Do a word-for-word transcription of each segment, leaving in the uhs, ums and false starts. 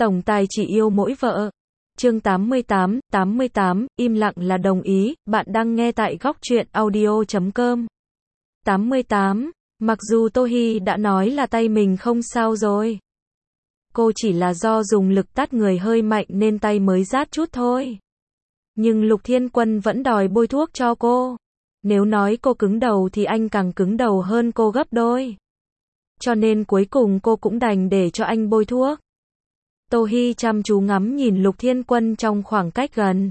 Tổng tài chỉ yêu mỗi vợ. Chương tám mươi tám, tám mươi tám, im lặng là đồng ý, bạn đang nghe tại góc truyện audio chấm com. tám mươi tám, mặc dù Tô Hi đã nói là tay mình không sao rồi. Cô chỉ là do dùng lực tát người hơi mạnh nên tay mới rát chút thôi. Nhưng Lục Thiên Quân vẫn đòi bôi thuốc cho cô. Nếu nói cô cứng đầu thì anh càng cứng đầu hơn cô gấp đôi. Cho nên cuối cùng cô cũng đành để cho anh bôi thuốc. Tô Hi chăm chú ngắm nhìn Lục Thiên Quân trong khoảng cách gần.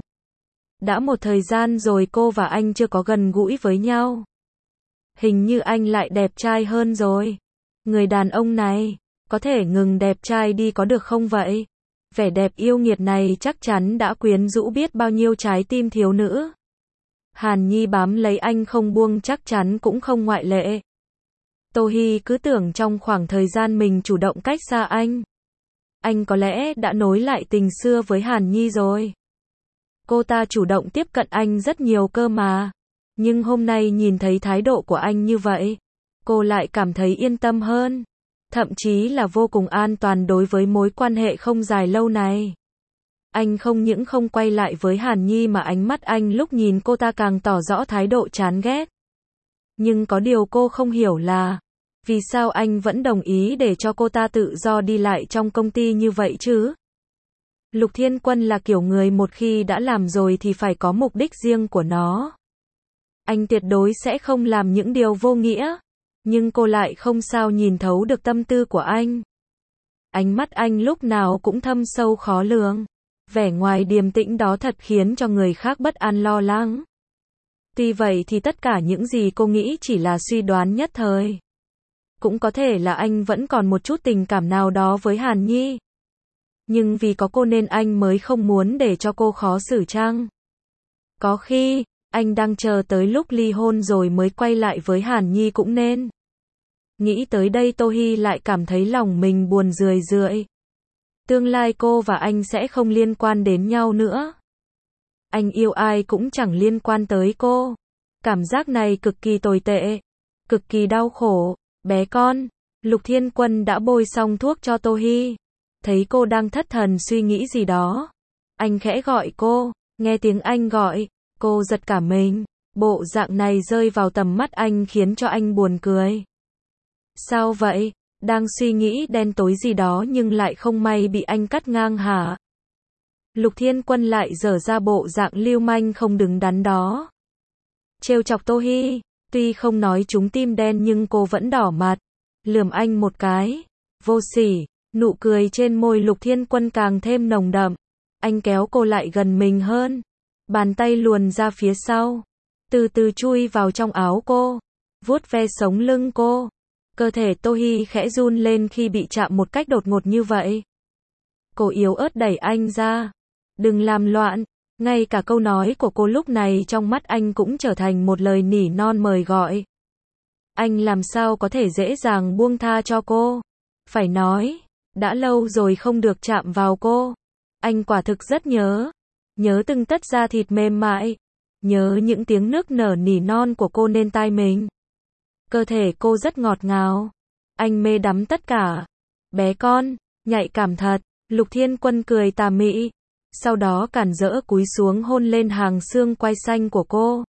Đã một thời gian rồi cô và anh chưa có gần gũi với nhau. Hình như anh lại đẹp trai hơn rồi. Người đàn ông này, có thể ngừng đẹp trai đi có được không vậy? Vẻ đẹp yêu nghiệt này chắc chắn đã quyến rũ biết bao nhiêu trái tim thiếu nữ. Hàn Nhi bám lấy anh không buông chắc chắn cũng không ngoại lệ. Tô Hi cứ tưởng trong khoảng thời gian mình chủ động cách xa anh, anh có lẽ đã nối lại tình xưa với Hàn Nhi rồi. Cô ta chủ động tiếp cận anh rất nhiều cơ mà. Nhưng hôm nay nhìn thấy thái độ của anh như vậy, cô lại cảm thấy yên tâm hơn. Thậm chí là vô cùng an toàn đối với mối quan hệ không dài lâu này. Anh không những không quay lại với Hàn Nhi mà ánh mắt anh lúc nhìn cô ta càng tỏ rõ thái độ chán ghét. Nhưng có điều cô không hiểu là, vì sao anh vẫn đồng ý để cho cô ta tự do đi lại trong công ty như vậy chứ? Lục Thiên Quân là kiểu người một khi đã làm rồi thì phải có mục đích riêng của nó. Anh tuyệt đối sẽ không làm những điều vô nghĩa. Nhưng cô lại không sao nhìn thấu được tâm tư của anh. Ánh mắt anh lúc nào cũng thâm sâu khó lường. Vẻ ngoài điềm tĩnh đó thật khiến cho người khác bất an lo lắng. Tuy vậy thì tất cả những gì cô nghĩ chỉ là suy đoán nhất thời. Cũng có thể là anh vẫn còn một chút tình cảm nào đó với Hàn Nhi. Nhưng vì có cô nên anh mới không muốn để cho cô khó xử chăng? Có khi, anh đang chờ tới lúc ly hôn rồi mới quay lại với Hàn Nhi cũng nên. Nghĩ tới đây Tô Hi lại cảm thấy lòng mình buồn rười rượi. Tương lai cô và anh sẽ không liên quan đến nhau nữa. Anh yêu ai cũng chẳng liên quan tới cô. Cảm giác này cực kỳ tồi tệ, cực kỳ đau khổ. Bé con, Lục Thiên Quân đã bôi xong thuốc cho Tô Hi. Thấy cô đang thất thần suy nghĩ gì đó, anh khẽ gọi cô. Nghe tiếng anh gọi, cô giật cả mình. Bộ dạng này rơi vào tầm mắt anh khiến cho anh buồn cười. Sao vậy? Đang suy nghĩ đen tối gì đó nhưng lại không may bị anh cắt ngang hả? Lục Thiên Quân lại dở ra bộ dạng lưu manh không đứng đắn đó. Trêu chọc Tô Hi, tuy không nói trúng tim đen nhưng cô vẫn đỏ mặt. Lườm anh một cái. Vô sỉ, nụ cười trên môi Lục Thiên Quân càng thêm nồng đậm. Anh kéo cô lại gần mình hơn. Bàn tay luồn ra phía sau. Từ từ chui vào trong áo cô. Vuốt ve sống lưng cô. Cơ thể Tô Hi khẽ run lên khi bị chạm một cách đột ngột như vậy. Cô yếu ớt đẩy anh ra. Đừng làm loạn. Ngay cả câu nói của cô lúc này trong mắt anh cũng trở thành một lời nỉ non mời gọi. Anh làm sao có thể dễ dàng buông tha cho cô. Phải nói, đã lâu rồi không được chạm vào cô. Anh quả thực rất nhớ. Nhớ từng tấc da thịt mềm mại. Nhớ những tiếng nức nở nỉ non của cô nên tai mình. Cơ thể cô rất ngọt ngào. Anh mê đắm tất cả. Bé con, nhạy cảm thật. Lục Thiên Quân cười tà mị. Sau đó cản rỡ cúi xuống hôn lên hàng xương quai xanh của cô.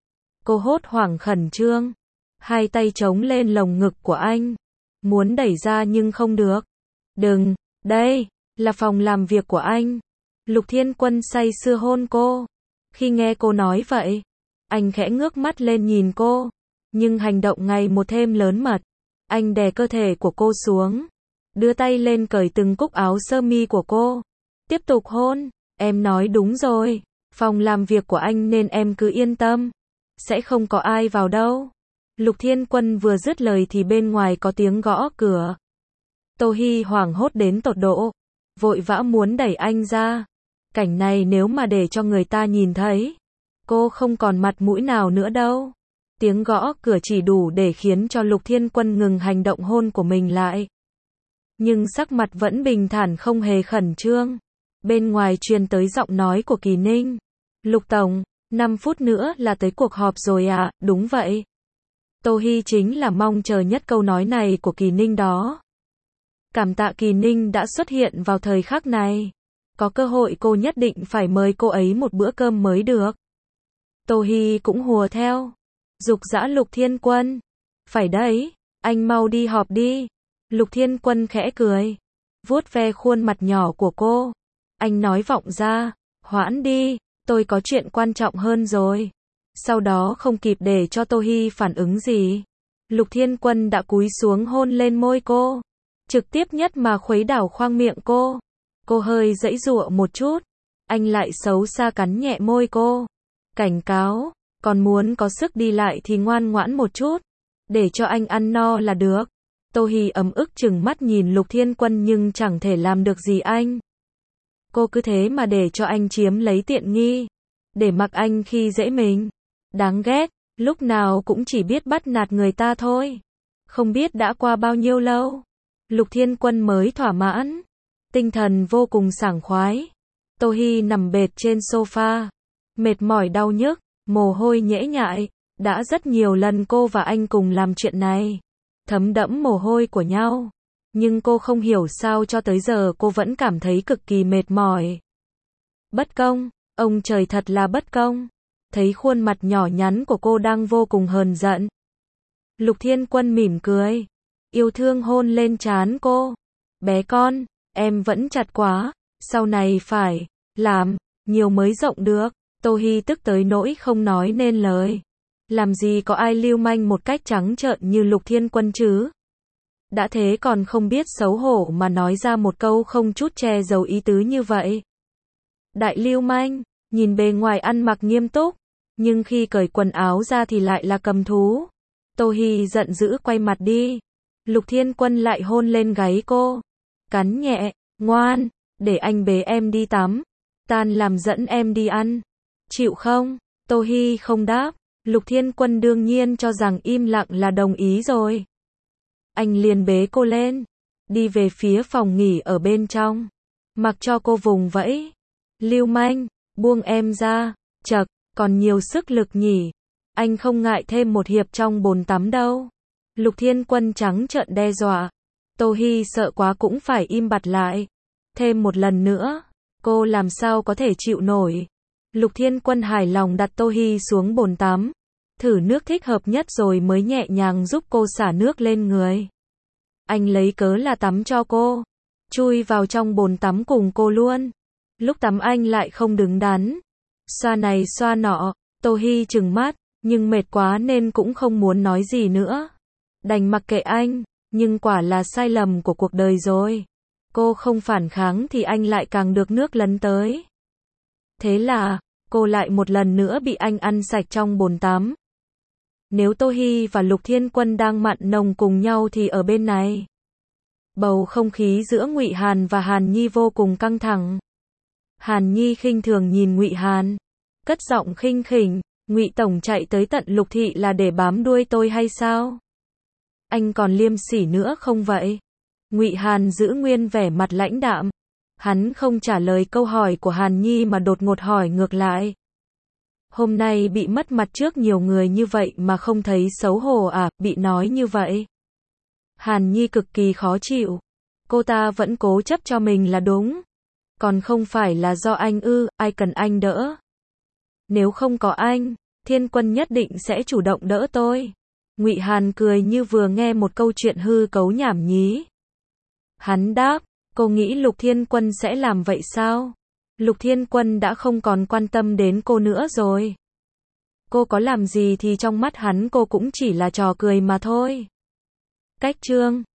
Cô hốt hoảng khẩn trương. Hai tay chống lên lồng ngực của anh. Muốn đẩy ra nhưng không được. Đừng, đây, là phòng làm việc của anh. Lục Thiên Quân say sưa hôn cô. Khi nghe cô nói vậy, anh khẽ ngước mắt lên nhìn cô. Nhưng hành động ngày một thêm lớn mật. Anh đè cơ thể của cô xuống. Đưa tay lên cởi từng cúc áo sơ mi của cô. Tiếp tục hôn. Em nói đúng rồi. Phòng làm việc của anh nên em cứ yên tâm. Sẽ không có ai vào đâu. Lục Thiên Quân vừa dứt lời thì bên ngoài có tiếng gõ cửa. Tô Hi hoảng hốt đến tột độ. Vội vã muốn đẩy anh ra. Cảnh này nếu mà để cho người ta nhìn thấy, cô không còn mặt mũi nào nữa đâu. Tiếng gõ cửa chỉ đủ để khiến cho Lục Thiên Quân ngừng hành động hôn của mình lại. Nhưng sắc mặt vẫn bình thản không hề khẩn trương. Bên ngoài truyền tới giọng nói của Kỳ Ninh. Lục Tổng, năm phút nữa là tới cuộc họp rồi ạ, đúng vậy. Tô Hi chính là mong chờ nhất câu nói này của Kỳ Ninh đó. Cảm tạ Kỳ Ninh đã xuất hiện vào thời khắc này. Có cơ hội cô nhất định phải mời cô ấy một bữa cơm mới được. Tô Hi cũng hùa theo. Dục dã Lục Thiên Quân. Phải đấy, anh mau đi họp đi. Lục Thiên Quân khẽ cười. Vuốt ve khuôn mặt nhỏ của cô. Anh nói vọng ra. Hoãn đi, tôi có chuyện quan trọng hơn rồi. Sau đó không kịp để cho Tô Hi phản ứng gì. Lục Thiên Quân đã cúi xuống hôn lên môi cô. Trực tiếp nhất mà khuấy đảo khoang miệng cô. Cô hơi giãy giụa một chút. Anh lại xấu xa cắn nhẹ môi cô. Cảnh cáo, còn muốn có sức đi lại thì ngoan ngoãn một chút. Để cho anh ăn no là được. Tô Hi ấm ức chừng mắt nhìn Lục Thiên Quân nhưng chẳng thể làm được gì anh. Cô cứ thế mà để cho anh chiếm lấy tiện nghi. Để mặc anh khi dễ mình. Đáng ghét, lúc nào cũng chỉ biết bắt nạt người ta thôi. Không biết đã qua bao nhiêu lâu. Lục Thiên Quân mới thỏa mãn. Tinh thần vô cùng sảng khoái. Tô Hi nằm bệt trên sofa. Mệt mỏi đau nhức, mồ hôi nhễ nhại. Đã rất nhiều lần cô và anh cùng làm chuyện này. Thấm đẫm mồ hôi của nhau. Nhưng cô không hiểu sao cho tới giờ cô vẫn cảm thấy cực kỳ mệt mỏi. Bất công, ông trời thật là bất công. Thấy khuôn mặt nhỏ nhắn của cô đang vô cùng hờn giận. Lục Thiên Quân mỉm cười. Yêu thương hôn lên trán cô. Bé con, em vẫn chặt quá. Sau này phải làm nhiều mới rộng được. Tô Hi tức tới nỗi không nói nên lời. Làm gì có ai lưu manh một cách trắng trợn như Lục Thiên Quân chứ? Đã thế còn không biết xấu hổ mà nói ra một câu không chút che giấu ý tứ như vậy. Đại lưu manh, nhìn bề ngoài ăn mặc nghiêm túc, nhưng khi cởi quần áo ra thì lại là cầm thú. Tô Hi giận dữ quay mặt đi. Lục Thiên Quân lại hôn lên gáy cô. Cắn nhẹ, ngoan, để anh bế em đi tắm. Tan làm dẫn em đi ăn. Chịu không? Tô Hi không đáp. Lục Thiên Quân đương nhiên cho rằng im lặng là đồng ý rồi. Anh liền bế cô lên. Đi về phía phòng nghỉ ở bên trong. Mặc cho cô vùng vẫy. Lưu manh, buông em ra. Chật, còn nhiều sức lực nhỉ. Anh không ngại thêm một hiệp trong bồn tắm đâu. Lục Thiên Quân trắng trợn đe dọa. Tô Hi sợ quá cũng phải im bặt lại. Thêm một lần nữa, cô làm sao có thể chịu nổi. Lục Thiên Quân hài lòng đặt Tô Hi xuống bồn tắm. Thử nước thích hợp nhất rồi mới nhẹ nhàng giúp cô xả nước lên người. Anh lấy cớ là tắm cho cô. Chui vào trong bồn tắm cùng cô luôn. Lúc tắm anh lại không đứng đắn. Xoa này xoa nọ. Tô Hi trừng mắt. Nhưng mệt quá nên cũng không muốn nói gì nữa. Đành mặc kệ anh. Nhưng quả là sai lầm của cuộc đời rồi. Cô không phản kháng thì anh lại càng được nước lấn tới. Thế là, cô lại một lần nữa bị anh ăn sạch trong bồn tắm. Nếu Tô Hi và Lục Thiên Quân đang mặn nồng cùng nhau thì ở bên này. Bầu không khí giữa Ngụy Hàn và Hàn Nhi vô cùng căng thẳng. Hàn Nhi khinh thường nhìn Ngụy Hàn. Cất giọng khinh khỉnh, Ngụy Tổng chạy tới tận Lục Thị là để bám đuôi tôi hay sao? Anh còn liêm sỉ nữa không vậy? Ngụy Hàn giữ nguyên vẻ mặt lãnh đạm. Hắn không trả lời câu hỏi của Hàn Nhi mà đột ngột hỏi ngược lại. Hôm nay bị mất mặt trước nhiều người như vậy mà không thấy xấu hổ à, bị nói như vậy. Hàn Nhi cực kỳ khó chịu. Cô ta vẫn cố chấp cho mình là đúng. Còn không phải là do anh ư, ai cần anh đỡ. Nếu không có anh, Thiên Quân nhất định sẽ chủ động đỡ tôi. Ngụy Hàn cười như vừa nghe một câu chuyện hư cấu nhảm nhí. Hắn đáp, cô nghĩ Lục Thiên Quân sẽ làm vậy sao? Lục Thiên Quân đã không còn quan tâm đến cô nữa rồi. Cô có làm gì thì trong mắt hắn cô cũng chỉ là trò cười mà thôi. Cách chương